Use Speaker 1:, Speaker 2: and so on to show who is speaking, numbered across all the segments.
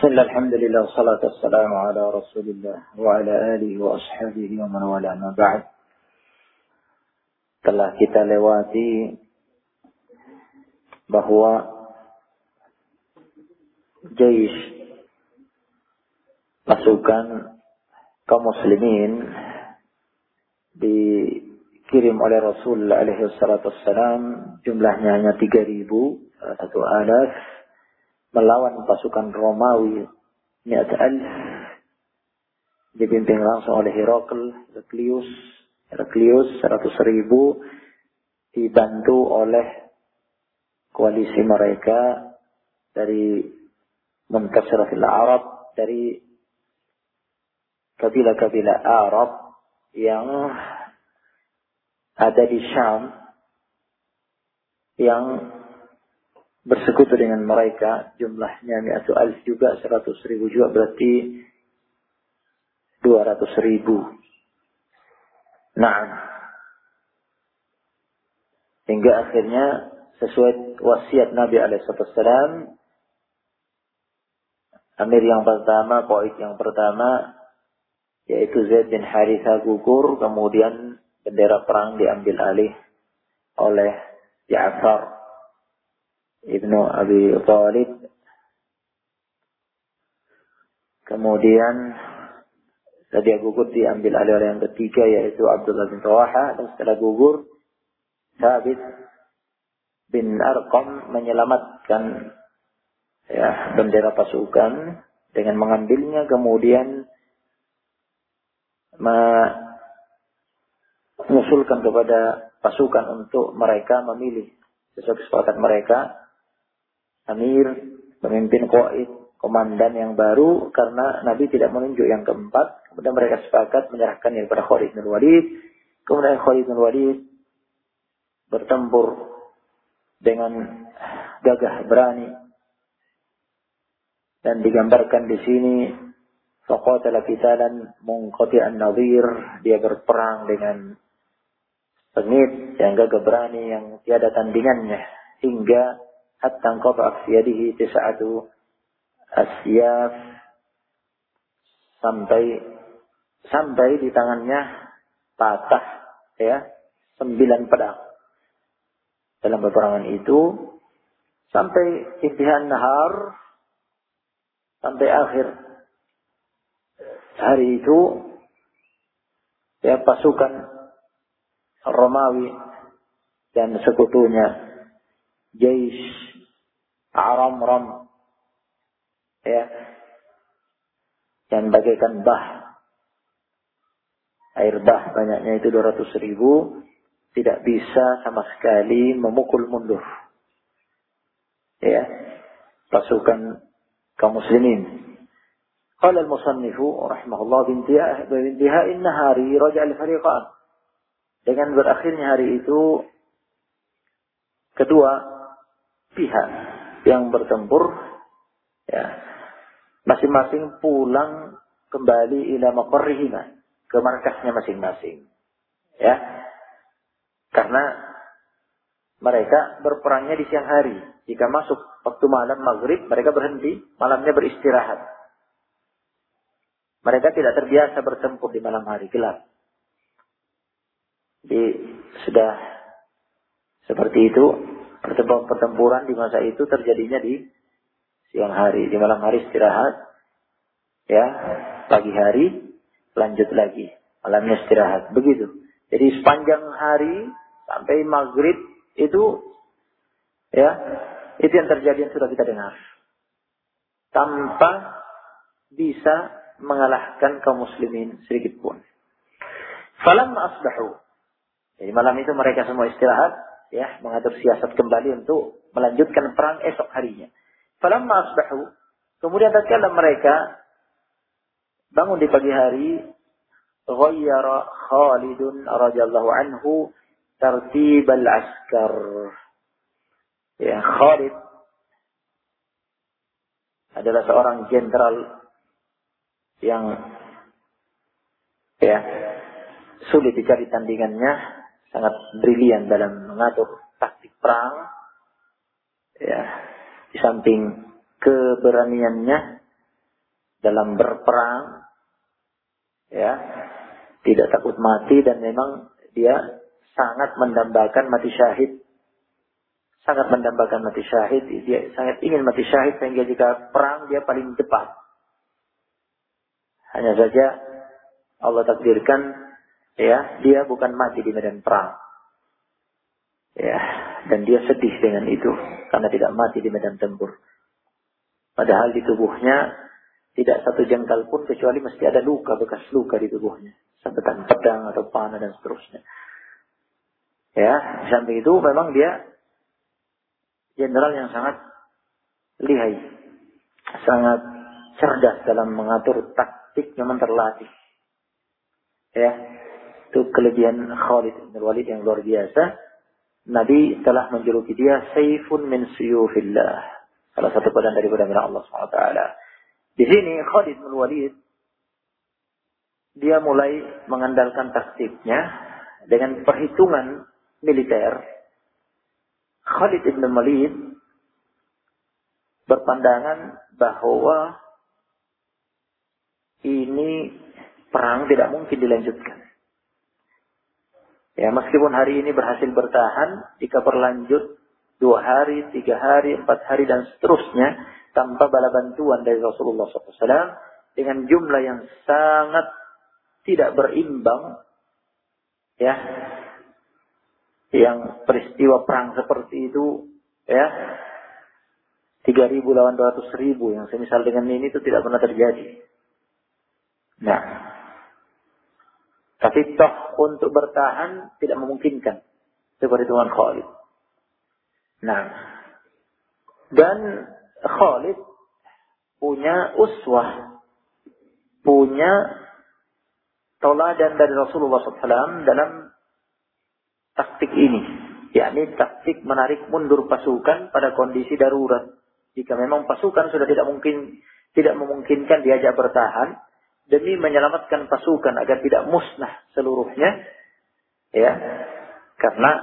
Speaker 1: Bismillah, alhamdulillah, wassalatu wassalamu ala rasulillah wa ala alihi wa ashabihi wa man wala ma ba'd. Telah kita lewati bahwa jaish, pasukan kaum muslimin dikirim oleh Rasul alaihi salatu wassalam, jumlahnya hanya 3.000, 1,000, melawan pasukan Romawi 100,000 dipimpin langsung oleh Heraklius 100.000 dibantu oleh koalisi mereka dari Muntasiratil Arab, dari kabilah-kabilah Arab yang ada di Syam yang bersekutu dengan mereka, jumlahnya 100,000 juga, 100.000 juga, berarti 200.000. Nah, hingga akhirnya sesuai wasiat Nabi alaihissalam, Amir yang pertama, Qaid yang pertama, yaitu Zaid bin Haritha gugur, kemudian bendera perang diambil alih oleh Ja'far Ibnu Abi Thalib. Kemudian dia gugur diambil alih oleh yang ketiga, yaitu Abdullah bin Rawaha. Dan setelah gugur, Thabit bin Arqam menyelamatkan bendera pasukan dengan mengambilnya, kemudian mengusulkan kepada pasukan untuk mereka memilih sesuai kesepakatan mereka Amir, pemimpin Qaid, komandan yang baru, karena Nabi tidak menunjuk yang keempat. Kemudian mereka sepakat menyerahkannya kepada Khalid bin Walid. Kemudian Khalid bin Walid bertempur dengan gagah berani, dan digambarkan di sini faqatala qitalan munqati'an nadhir, dia berperang dengan sengit yang gagah berani yang tiada tandingannya, hingga hatta qata'a fi yadihi 9 asyaf, sampai di tangannya patah 9 pedang dalam peperangan itu, sampai intihan nahar, sampai akhir hari itu pasukan Romawi dan sekutunya Jaish Aramram yang bagaikan bah, air bah banyaknya itu 200.000, tidak bisa sama sekali memukul mundur pasukan kaum muslimin. Qala al-musannifu rahimahullah, bintihai nahari raja al-fariqan, dengan berakhirnya hari itu kedua pihak yang bertempur masing-masing pulang kembali ila maqarrihima, ke markasnya masing-masing, karena mereka berperangnya di siang hari. Jika masuk waktu malam maghrib, mereka berhenti, malamnya beristirahat. Mereka tidak terbiasa bertempur di malam hari gelap. Jadi sudah seperti itu, pertempuran di masa itu terjadinya di siang hari. Di malam hari istirahat, pagi hari lanjut lagi, malamnya istirahat, begitu. Jadi sepanjang hari sampai maghrib itu itu yang terjadi, yang sudah kita dengar, tanpa bisa mengalahkan kaum muslimin sedikit pun. Falamma asbahu, jadi malam itu mereka semua istirahat, mengatur siasat kembali untuk melanjutkan perang esok harinya. Falamma asbahu, kemudian tatkala mereka bangun di pagi hari, ghayyara Khalidun radhiyallahu anhu tartib al-askar. Khalid adalah seorang jenderal yang sulit dicari tandingannya, sangat brilian dalam mengatur taktik perang. Di samping keberaniannya, dalam berperang, ya, tidak takut mati, dan memang dia sangat mendambakan mati syahid. Sangat mendambakan mati syahid, dia sangat ingin mati syahid sehingga jika perang dia paling cepat. Hanya saja Allah takdirkan, ya, dia bukan mati di medan perang. Ya, dan dia sedih dengan itu karena tidak mati di medan tempur. Padahal di tubuhnya tidak satu jengkal pun kecuali mesti ada luka, bekas luka di tubuhnya, sabetan pedang atau panah dan seterusnya. Ya, sampai itu memang dia jenderal yang sangat lihai, sangat cerdas dalam mengatur taktik, memang terlatih. Ya, itu kelebihan Khalid bin Walid yang luar biasa. Nabi telah menjuluki dia Saifun min suyufillah, salah satu pedang daripada Allah SWT. Di sini Khalid bin Walid dia mulai mengandalkan taktiknya dengan perhitungan militer. Khalid bin Walid berpandangan bahwa ini perang tidak mungkin dilanjutkan. Ya, meskipun hari ini berhasil bertahan, jika berlanjut 2 hari, 3 hari, 4 hari, dan seterusnya, tanpa bala bantuan dari Rasulullah SAW, dengan jumlah yang sangat tidak berimbang, ya, yang peristiwa perang seperti itu, ya, 3.000 lawan 200.000, yang semisal dengan ini itu tidak pernah terjadi. Nah, tapi toh untuk bertahan tidak memungkinkan seperti Tuhan Khalid. Nah, dan Khalid punya uswah, punya teladan dari Rasulullah SAW dalam taktik ini, yakni taktik menarik mundur pasukan pada kondisi darurat. Jika memang pasukan sudah tidak memungkinkan diajak bertahan, demi menyelamatkan pasukan agar tidak musnah seluruhnya, ya, karena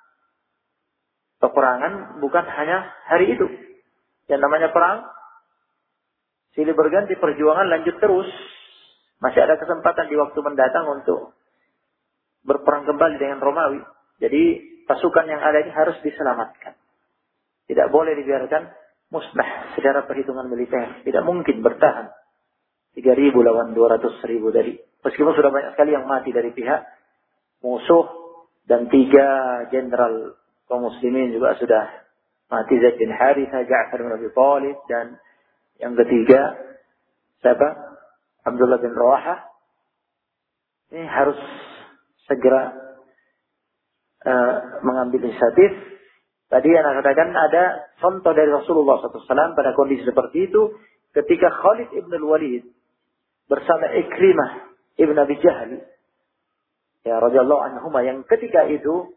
Speaker 1: peperangan bukan hanya hari itu. Yang namanya perang silih berganti, perjuangan lanjut terus. Masih ada kesempatan di waktu mendatang untuk berperang kembali dengan Romawi. Jadi pasukan yang ada ini harus diselamatkan. Tidak boleh dibiarkan musnah secara perhitungan militer. Tidak mungkin bertahan 3.000 lawan 200.000 dari, meskipun sudah banyak sekali yang mati dari pihak musuh, dan 3 jenderal kaum muslimin juga sudah mati, Zaid bin Harithah, Ja'far bin Abi Thalib, dan yang ketiga siapa? Abdullah bin Rawahah. Ini harus segera mengambil inisiatif. Tadi yang katakan ada contoh dari Rasulullah SAW pada kondisi seperti itu, ketika Khalid ibn Walid bersama Ikrimah ibn Abi Jahal, ya, radhiyallahu anhuma, yang ketika itu,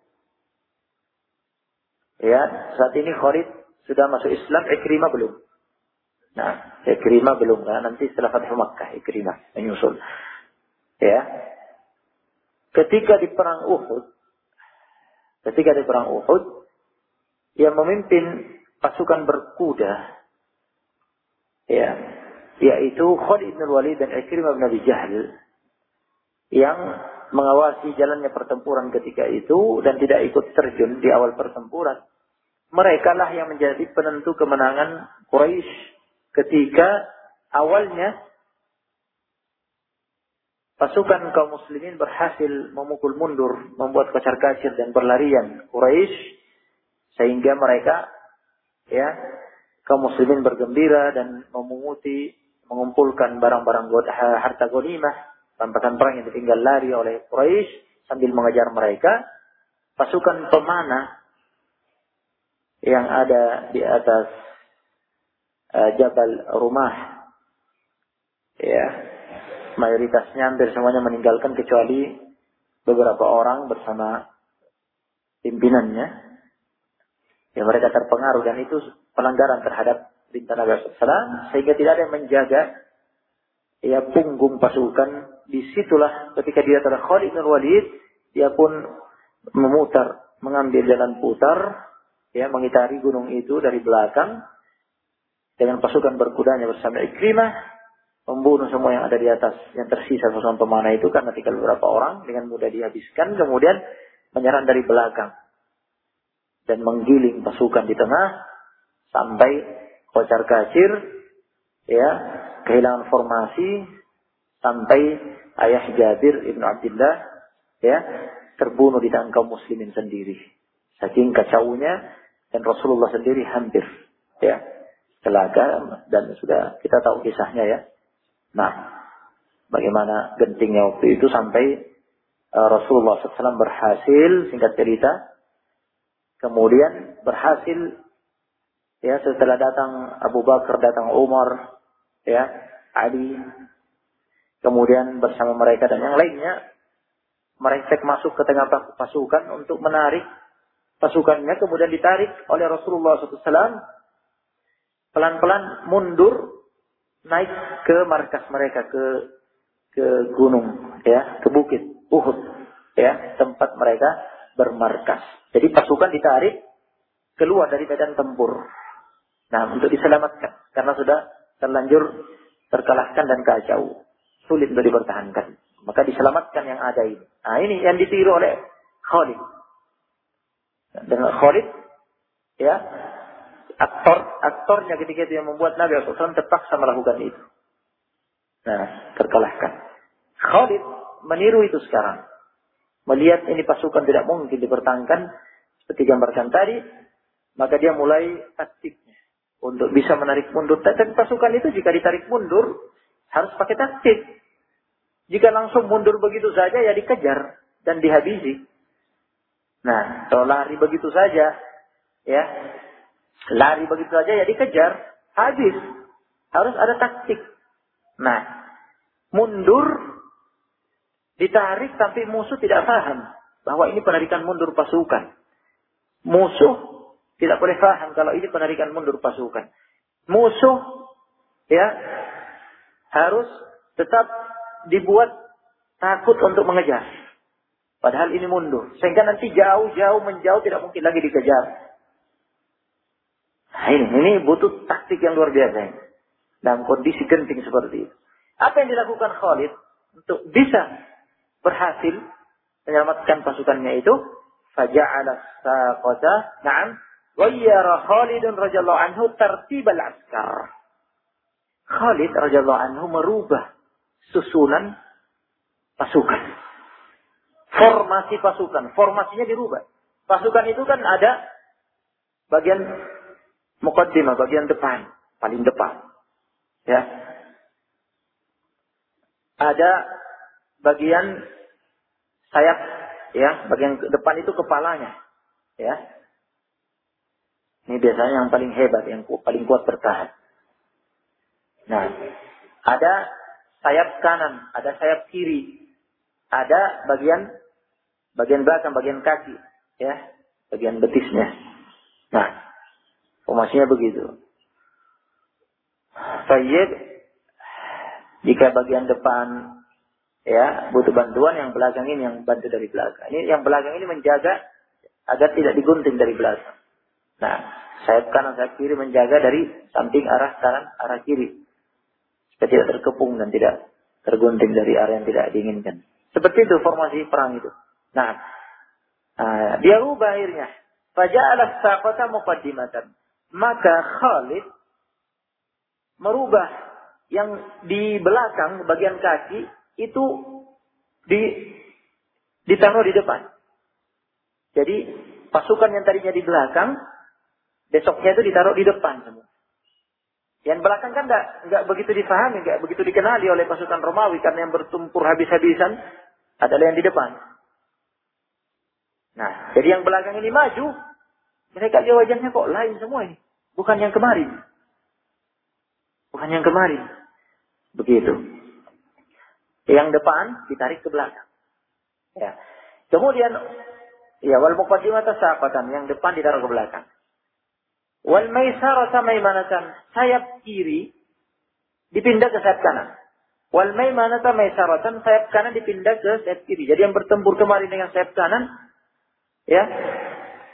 Speaker 1: ya, saat ini Khalid sudah masuk Islam, Ikrimah belum. Nah, Ikrimah belum, karena nanti setelah Fathu Makkah Ikrimah menyusul. Ya, ketika di perang Uhud, yang memimpin pasukan berkuda, ya, yaitu Khalid bin Walid dan Ikrimah bin Abi Jahal, yang mengawasi jalannya pertempuran ketika itu dan tidak ikut terjun di awal pertempuran. Mereka lah yang menjadi penentu kemenangan Quraisy ketika awalnya pasukan kaum muslimin berhasil memukul mundur, membuat kocar-kacir dan berlarian Quraisy, sehingga mereka, ya, kaum muslimin bergembira dan mengumpulkan barang-barang harta ghanimah, rampasan perang yang ditinggal lari oleh Quraisy sambil mengejar mereka. Pasukan pemanah yang ada di atas Jabal Rumah, ya, mayoritasnya hampir semuanya meninggalkan kecuali beberapa orang bersama pimpinannya. Ya, mereka terpengaruh, dan itu pelanggaran terhadap perintah Nabi SAW, sehingga tidak ada yang menjaga, ya, punggung pasukan. Disitulah ketika dia telah Khalid bin Walid, dia pun mengambil jalan putar, ya, mengitari gunung itu dari belakang dengan pasukan berkudanya bersama Ikrimah, membunuh semua yang ada di atas, yang tersisa pasukan pemanah itu karena tinggal beberapa orang, dengan mudah dihabiskan, kemudian menyerang dari belakang dan menggiling pasukan di tengah sampai kocar kacir, ya, kehilangan formasi, sampai ayah Jabir ibnu Abdullah, ya, terbunuh di tangan kaum muslimin sendiri, saking kacaunya, dan Rasulullah sendiri hampir, ya, celaka, dan sudah kita tahu kisahnya, ya. Nah, bagaimana gentingnya waktu itu sampai Rasulullah SAW berhasil, singkat cerita, kemudian berhasil, ya, setelah datang Abu Bakar, datang Umar, ya, Ali, kemudian bersama mereka dan yang lainnya, mereka masuk ke tengah pasukan untuk menarik pasukannya, kemudian ditarik oleh Rasulullah SAW, pelan-pelan mundur, naik ke markas mereka, ke gunung, ya, ke bukit Uhud, ya, tempat mereka bermarkas. Jadi pasukan ditarik keluar dari medan tempur. Nah, untuk diselamatkan karena sudah terlanjur terkalahkan dan kacau, sulit untuk dipertahankan. Maka diselamatkan yang ada ini. Nah, ini yang ditiru oleh Khalid. Dan Khalid, ya, aktornya ketika itu yang membuat Nabi SAW terpaksa melakukan itu. Nah, terkalahkan. Khalid meniru itu sekarang. Melihat ini pasukan tidak mungkin dipertahankan seperti gambarkan tadi, maka dia mulai taktiknya untuk bisa menarik mundur. Dan pasukan itu jika ditarik mundur harus pakai taktik. Jika langsung mundur begitu saja ya dikejar dan dihabisi. Nah, kalau lari begitu saja, ya, lari begitu saja ya dikejar, habis. Harus ada taktik. Nah, mundur, ditarik tapi musuh tidak paham bahwa ini penarikan mundur pasukan. Musuh tidak boleh paham kalau ini penarikan mundur pasukan. Musuh, ya, harus tetap dibuat takut untuk mengejar. Padahal ini mundur. Sehingga nanti jauh-jauh menjauh tidak mungkin lagi dikejar. Nah, ini butuh taktik yang luar biasa. Dalam kondisi genting seperti itu. Apa yang dilakukan Khalid untuk bisa berhasil menyelamatkan pasukannya itu? Faja'ala saqata, na'am, wayyara Khalidun radhiyallahu anhu tartibal askar. Khalid radhiyallahu anhu merubah susunan pasukan. Formasi pasukan. Formasinya dirubah. Pasukan itu kan ada bagian muqaddimah, bagian depan. Paling depan. Ya. Ada bagian sayap. Ya. Bagian depan itu kepalanya. Ya. Ini biasanya yang paling hebat. Yang paling kuat bertahan. Nah. Ada sayap kanan, ada sayap kiri, ada bagian belakang, bagian kaki, ya, bagian betisnya. Nah, formasinya begitu. Tayyib, jika bagian depan, ya, butuh bantuan, yang belakang ini yang bantu dari belakang. Ini yang belakang ini menjaga agar tidak digunting dari belakang. Nah, sayap kanan, sayap kiri menjaga dari samping arah kanan, arah kiri. Supaya tidak terkepung dan tidak tergunting dari area yang tidak diinginkan. Seperti itu formasi perang itu. Nah, dia rubah akhirnya. Faja'ala saqata muqaddimatan. Maka Khalid merubah yang di belakang bagian kaki itu ditaruh di depan. Jadi pasukan yang tadinya di belakang besoknya itu ditaruh di depan semua. Yang belakang kan nggak begitu difahami, nggak begitu dikenali oleh pasukan Romawi karena yang bertumpur habis-habisan adalah yang di depan. Nah, jadi yang belakang ini maju, mereka lihat wajahnya kok lain semua ini, bukan yang kemarin, begitu. Yang depan ditarik ke belakang. Ya. Kemudian, ya wal muqaddimata saqatan, yang depan ditaruh ke belakang. Wal maisarata maimanatan, sayap kiri dipindah ke sayap kanan. Wal maimanata maisaratan, sayap kanan dipindah ke sayap kiri. Jadi yang bertempur kemarin dengan sayap kanan, ya,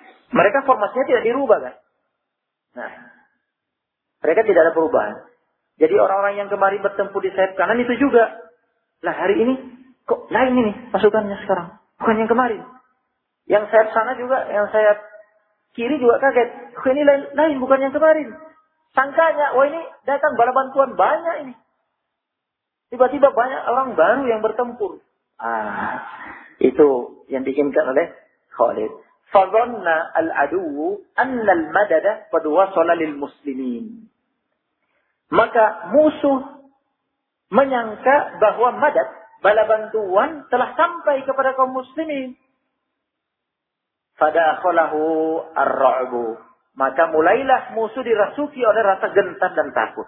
Speaker 1: mereka formasinya tidak dirubah kan? Nah, mereka tidak ada perubahan. Jadi orang-orang yang kemarin bertempur di sayap kanan itu juga. Lah hari ini kok lain ini pasukannya sekarang. Bukan yang kemarin. Yang sayap sana juga, yang sayap kiri juga kaget. Kok ini lain bukan yang kemarin. Sangkanya, wah ini datang bala bantuan banyak ini. Tiba-tiba banyak orang baru yang bertempur. Itu yang diinginkan oleh Khalid. Fadhanna al-aduwu anna al-madada qad wasala lil muslimin. Maka musuh menyangka bahwa madad, bala bantuan telah sampai kepada kaum muslimin. Fadakhalahu ar-ra'bu. Maka mulailah musuh dirasuki oleh rasa gentar dan takut.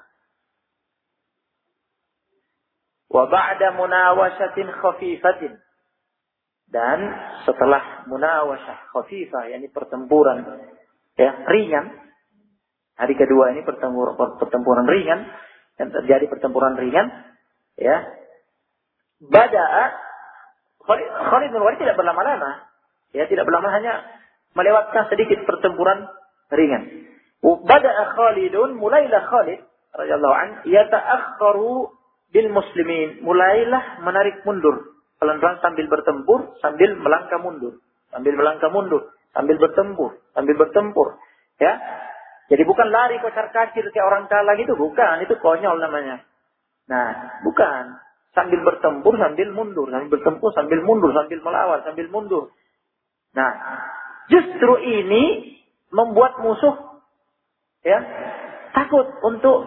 Speaker 1: Wa ba'da munawashatin khafifatin. Dan setelah munawashah khafifah, yakni pertempuran ringan. Hari kedua ini pertempuran ringan, yang terjadi pertempuran ringan, Bada'a Khalid bin Walid tidak berlama-lama. Tidak berlama, hanya melewatkan sedikit pertempuran ringan. Bada'a Khalidun, mulailah Khalid radhiyallahu anhu yata'akhkharu bil muslimin, mulailah menarik mundur. Pelan-pelan sambil bertempur, sambil melangkah mundur. Sambil melangkah mundur, sambil bertempur. Ya. Jadi bukan lari kocar-kacir kayak orang kalah gitu, bukan. Itu konyol namanya. Nah, bukan. Sambil bertempur, sambil mundur. Sambil bertempur, sambil mundur. Sambil melawan, sambil mundur. Nah, justru ini membuat musuh takut untuk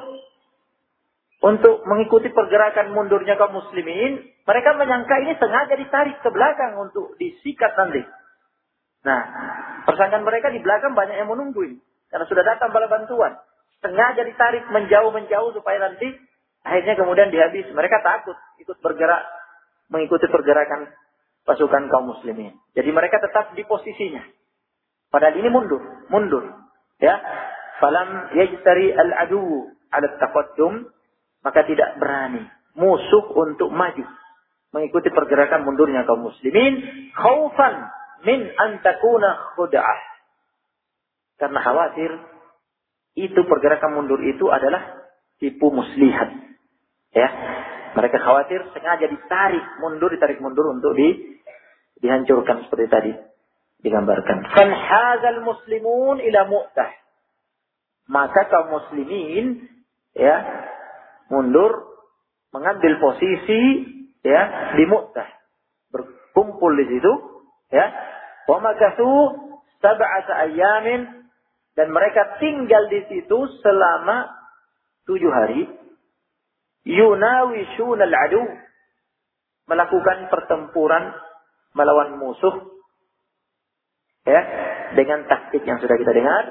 Speaker 1: mengikuti pergerakan mundurnya kaum muslimin. Mereka menyangka ini sengaja ditarik ke belakang untuk disikat nanti. Nah, persangkaan mereka di belakang banyak yang menungguin. Karena sudah datang bala bantuan. Sengaja ditarik menjauh supaya nanti akhirnya kemudian dihabis. Mereka takut ikut bergerak, mengikuti pergerakan pasukan kaum muslimin. Jadi mereka tetap di posisinya. Padahal ini mundur. Ya. Falam yajtari al-adu ala taqaddum. Maka tidak berani musuh untuk maju mengikuti pergerakan mundurnya kaum muslimin, khaufan min an takuna khud'ah. Karena khawatir itu pergerakan mundur itu adalah tipu muslihat. Ya. Mereka khawatir sengaja ditarik mundur untuk dihancurkan seperti tadi digambarkan. Fanhazal muslimun ila Mu'tah. Maka kaum muslimin mundur mengambil posisi di Mu'tah, berkumpul di situ wa makathu 7 ayamin, dan mereka tinggal di situ selama 7 hari. Yunawishuna al-adu, melakukan pertempuran melawan musuh dengan taktik yang sudah kita dengar.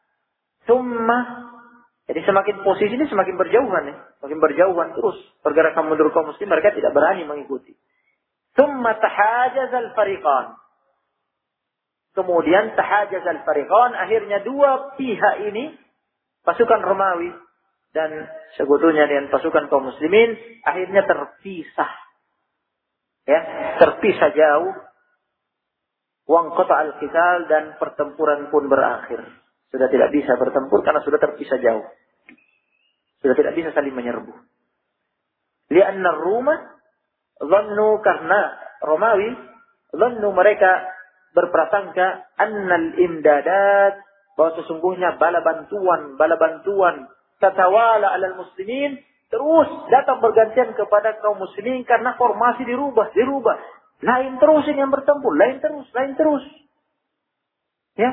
Speaker 1: Jadi semakin posisi ini semakin berjauhan semakin berjauhan terus pergerakan mundur kaum muslim, mereka tidak berani mengikuti. Tsumma tahajazal fariqan. Kemudian tahajazal fariqan, akhirnya dua pihak ini, pasukan Romawi dan sekutunya dengan pasukan kaum muslimin, akhirnya terpisah. Terpisah jauh. Waqata al-qital, dan pertempuran pun berakhir. Sudah tidak bisa bertempur karena sudah terpisah jauh. Sudah tidak bisa saling menyerbu. Lianna Roma dhannu, karena Romawi dhannu, mereka berprasangka annal imdadat, bahwa sesungguhnya bala bantuan tatawala alal muslimin, terus datang bergantian kepada kaum muslimin karena formasi dirubah. Lain terus yang bertempur, lain terus. Ya.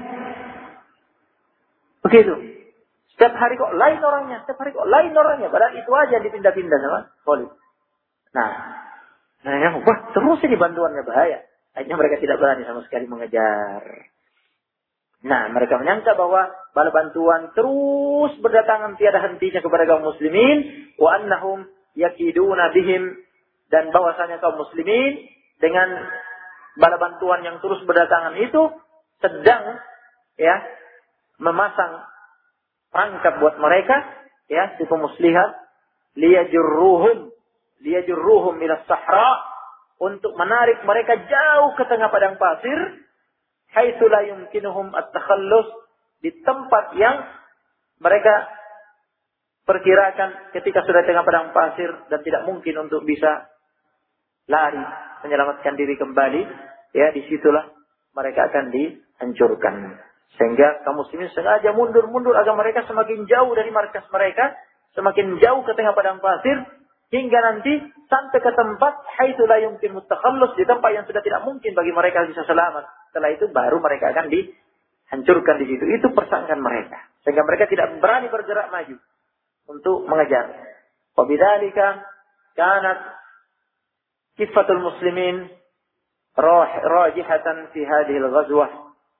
Speaker 1: Begitu. Setiap hari kok lain orangnya. Padahal itu aja yang dipindah-pindah sama Khalid. Nah, wah terus ini bantuannya bahaya. Akhirnya mereka tidak berani sama sekali mengejar. Nah, mereka menyangka bahwa bala bantuan terus berdatangan tiada hentinya kepada kaum muslimin. Wa annahum yakiduna bihim, dan bahwasanya kaum muslimin dengan bala bantuan yang terus berdatangan itu sedang memasang perangkap buat mereka, tipu muslihat, liyajurruhum ila sahra, untuk menarik mereka jauh ke tengah padang pasir, haitsu la yumkinuhum at-takhallus, di tempat yang mereka perkirakan ketika sudah tengah padang pasir dan tidak mungkin untuk bisa lari, menyelamatkan diri kembali, ya disitulah mereka akan dihancurkan. Sehingga kaum muslimin sengaja mundur-mundur agar mereka semakin jauh dari markas mereka, semakin jauh ke tengah padang pasir, hingga nanti sampai ke tempat haitsu la yumkin mutakhallus, di tempat yang sudah tidak mungkin bagi mereka bisa selamat. Setelah itu baru mereka akan dihancurkan di situ. Itu persangkaan mereka. Sehingga mereka tidak berani bergerak maju untuk mengejar. Wa bidzalika kanat kifatul muslimin rajihatan fi hadhihi al-ghazwah.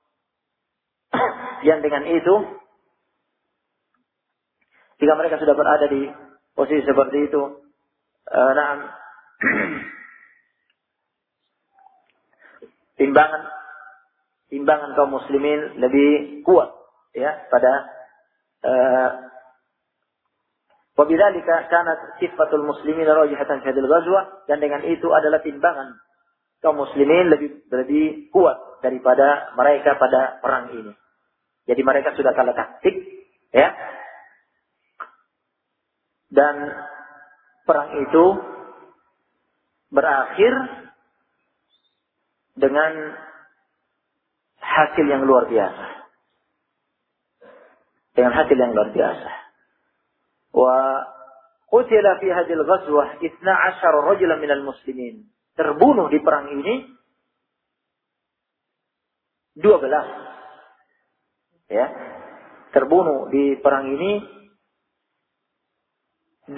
Speaker 1: Yang dengan itu, jika mereka sudah berada di posisi seperti itu, timbangan kaum muslimin lebih kuat, ya, pada wabidzalika kanat sifatul muslimin rajihatan fi hadhil ghazwah, dan dengan itu adalah timbangan kaum muslimin lebih kuat daripada mereka pada perang ini. Jadi mereka sudah kalah taktik, ya. Dan perang itu berakhir dengan hasil yang luar biasa. Dengan hasil yang luar biasa. Wa qutila fi hadhil ghazwah 12 rajulan minal muslimin. Terbunuh di perang ini 12. Ya. Terbunuh di perang ini 12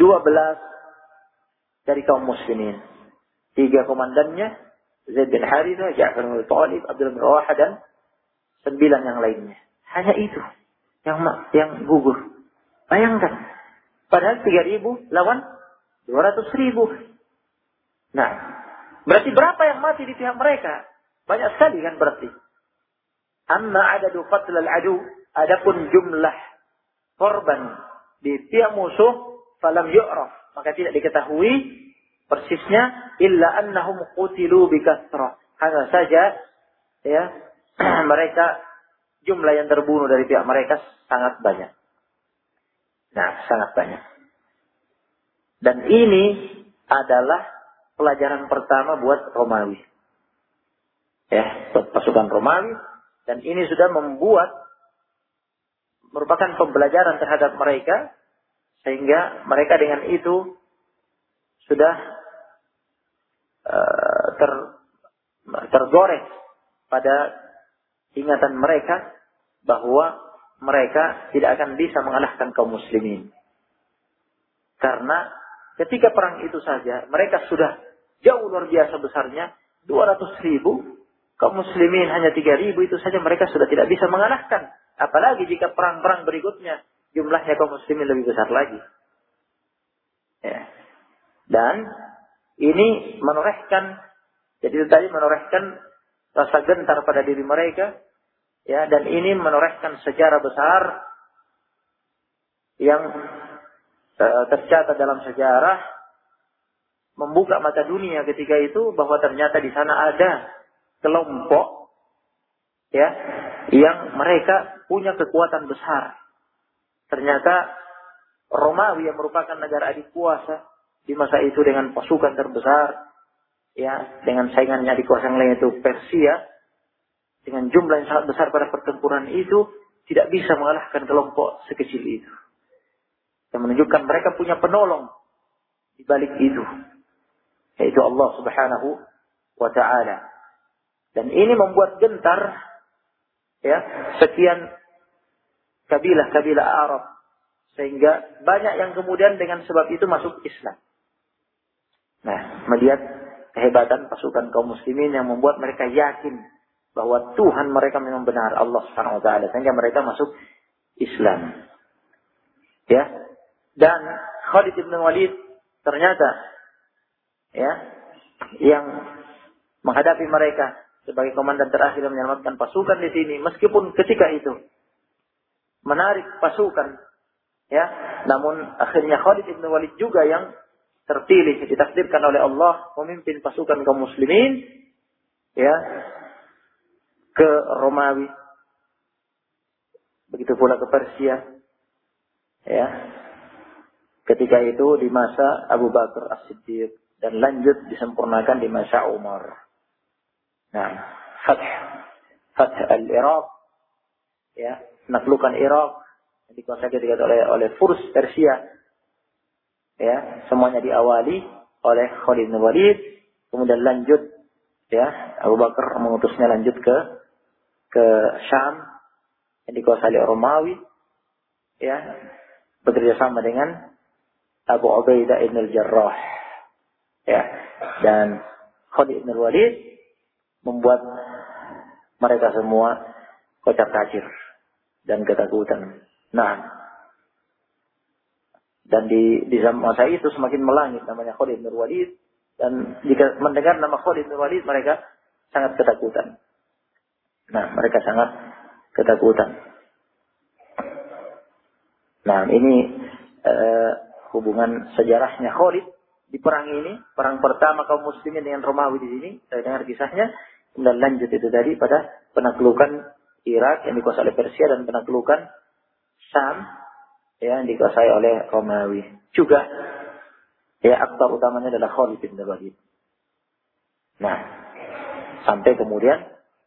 Speaker 1: dari kaum muslimin. 3 komandannya, Zaid bin Harithah, Ja'far bin Abi Thalib, Abdullah bin Rawahah, dan 9 yang lainnya. Hanya itu yang gugur. Bayangkan, padahal 3.000 lawan 200.000. Nah, berarti berapa yang mati di pihak mereka? Banyak sekali kan berarti. Amma adadu qatl al-adu, adapun jumlah korban di pihak musuh, falam yu'raf, maka tidak diketahui persisnya, illa annahum qutilu bikasrah. Hanya saja, ya, mereka, jumlah yang terbunuh dari pihak mereka sangat banyak. Nah, sangat banyak. Dan ini adalah pelajaran pertama buat Romawi. Ya, buat pasukan Romawi. Dan ini sudah merupakan pembelajaran terhadap mereka, sehingga mereka dengan itu sudah tergores pada ingatan mereka bahwa mereka tidak akan bisa mengalahkan kaum muslimin. Karena ketika perang itu saja mereka sudah jauh luar biasa besarnya, 200.000, kaum muslimin hanya 3.000, itu saja mereka sudah tidak bisa mengalahkan. Apalagi jika perang-perang berikutnya jumlahnya kaum muslimin lebih besar lagi. Ya. Dan ini menorehkan, jadi tadi menorehkan rasa gentar pada diri mereka, ya, dan ini menorehkan sejarah besar yang tercatat dalam sejarah, membuka mata dunia ketika itu bahwa ternyata di sana ada kelompok, ya, yang mereka punya kekuatan besar. Ternyata Romawi yang merupakan negara adik kuasa di masa itu dengan pasukan terbesar, ya, dengan saingannya adik kuasa yang lain itu Persia, dengan jumlah yang sangat besar pada pertempuran itu, tidak bisa mengalahkan kelompok sekecil itu. Yang menunjukkan mereka punya penolong di balik itu, yaitu Allah Subhanahu wa Ta'ala. Dan ini membuat gentar, ya, sekian kabilah-kabilah Arab, sehingga banyak yang kemudian dengan sebab itu masuk Islam. Nah, melihat kehebatan pasukan kaum muslimin yang membuat mereka yakin bahwa Tuhan mereka memang benar, Allah Subhanahu wa Ta'ala, sehingga mereka masuk Islam. Ya. Dan Khalid bin Walid ternyata, ya, yang menghadapi mereka sebagai komandan terakhir yang menyelamatkan pasukan di sini, meskipun ketika itu menarik pasukan, ya, namun akhirnya Khalid bin Walid juga yang terpilih, ditakdirkan oleh Allah memimpin pasukan kaum muslimin, ya, ke Romawi, begitu pula ke Persia, ya. ketika itu di masa Abu Bakar As-Siddiq dan lanjut disempurnakan di masa Umar. Nah, Fath al-Iraq, ya, penaklukan Irak yang dikuasai ketika itu oleh Furs Persia, ya, semuanya diawali oleh Khalid bin Walid, kemudian lanjut, ya, Abu Bakar mengutusnya lanjut ke Syam yang dikuasai oleh Romawi, ya, bekerja sama dengan Abu Ubaidah ibn al-Jarrah, ya, dan Khalid bin Walid membuat mereka semua kocar-kacir dan ketakutan. Nah, dan di masa itu semakin melangit namanya Khalid bin Walid, dan jika mendengar nama Khalid bin Walid mereka sangat ketakutan. Nah, mereka sangat ketakutan. Nah, ini hubungan sejarahnya Khalid di perang ini, perang pertama kaum muslimin dengan Romawi di sini, saya dengar kisahnya, kemudian lanjut itu tadi pada penaklukan Irak yang dikuasai oleh Persia dan penaklukan Syam yang dikuasai oleh Romawi. Juga ya aktor utamanya adalah Khalid bin Walid. Nah, sampai kemudian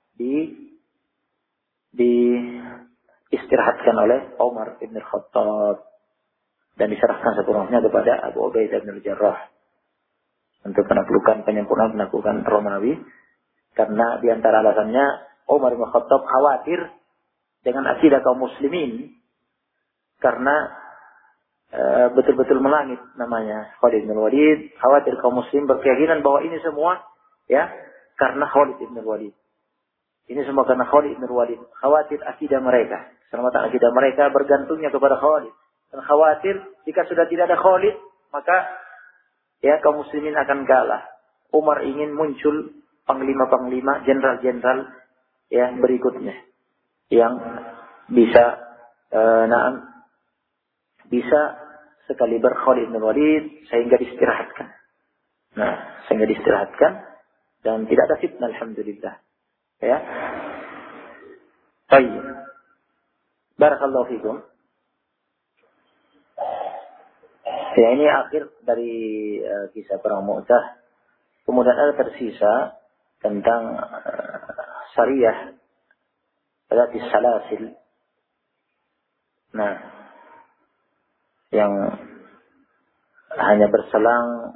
Speaker 1: diistirahatkan oleh Umar bin Khattab dan diserahkan sepenuhnya kepada Abu Ubaidah bin al-Jarrah untuk penyempurnaan penaklukan Romawi, karena di antara alasannya Umar bin Khattab khawatir dengan akidah kaum muslimin, karena betul-betul melangit namanya Khalid bin Walid, khawatir kaum muslim berkeyakinan bahwa ini semua ya karena Khalid bin Walid. Ini semua karena Khalid bin Walid. Khawatir akidah mereka, keselamatan akidah mereka bergantungnya kepada Khalid. Dan khawatir jika sudah tidak ada Khalid, maka ya kaum muslimin akan kalah. Umar ingin muncul panglima-panglima, jenderal-jenderal yang berikutnya yang bisa bisa sekaliber Khalid bin Walid sehingga diistirahatkan. Nah, sehingga diistirahatkan dan tidak ada fitnah, alhamdulillah. Ya. Baik. Barakallahu fikum. Ya, ini akhir dari kisah perang Mu'tah. Kemudian ada tersisa tentang Sariyah Zati Salasil. Nah, yang hanya berselang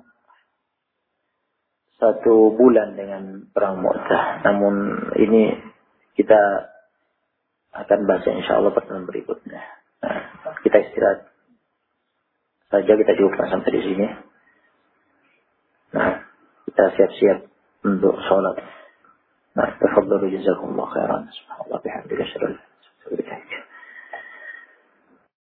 Speaker 1: 1 bulan dengan perang Mu'tah. Namun ini kita akan bahas insyaallah pertemuan berikutnya. Nah, kita istirahat saja, kita cukupkan sampai di sini. Nah, kita siap-siap untuk sholat. Nah, tafadhalu jazakumullah khairan. Subhanallah bihamdihi.